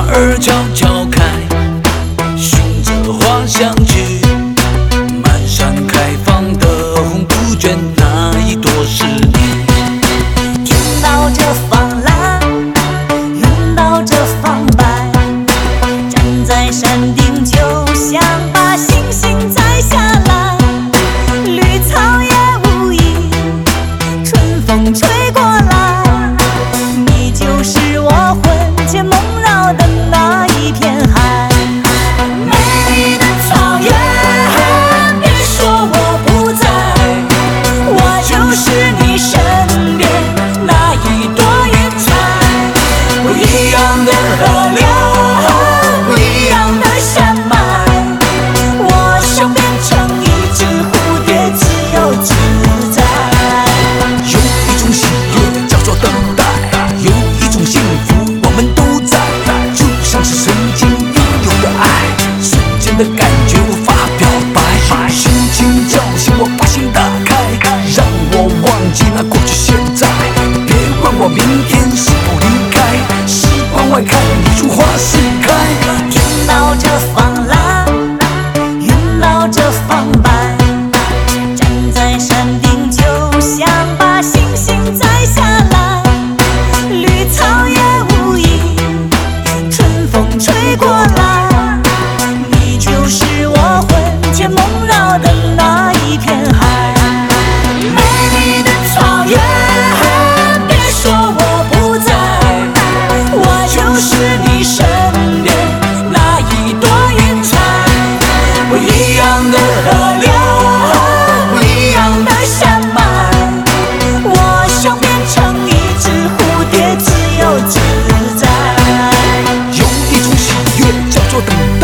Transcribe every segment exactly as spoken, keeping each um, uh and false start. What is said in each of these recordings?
儿悄悄开，循着花香去，满山开放的红杜鹃，那一朵是你。 听到这放蓝，闻到这放白，站在山顶就想把星星摘下来。绿草也无影，春风吹过来，你就是我魂牵梦绕的那一片海。美丽的草原，别说我不在，我就是你身边那一朵云彩。不一样的河流，不一样的山脉，我想变成一只蝴蝶，自由自在。 有一种喜悦叫做等待，有一种幸福我们都在，就像是曾经拥有的爱，瞬间的感觉无法表白。轻轻叫醒我，把心打开，让我忘记那过去现在。别问我明天是否离开，时光外看一株花盛开。 听到这放蓝，闻到这放白，站在山顶就想把星星摘下来。绿草也无影，春风吹过来，你就是我魂牵梦绕的那一片海。美丽的草原，别说我不在，我就是你身边那一朵云彩。不一样的河流，不一样的山脉，我想变成一只蝴蝶，自由自在。 有一种喜悦叫做等待，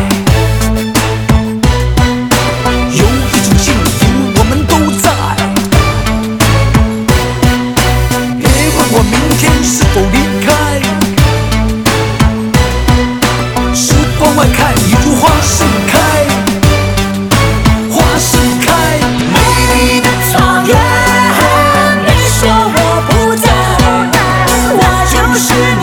有一种幸福我们都在。别问我明天是否离开，时光外看一株花盛开，花盛开。 美丽的草原，别说我不在，我就是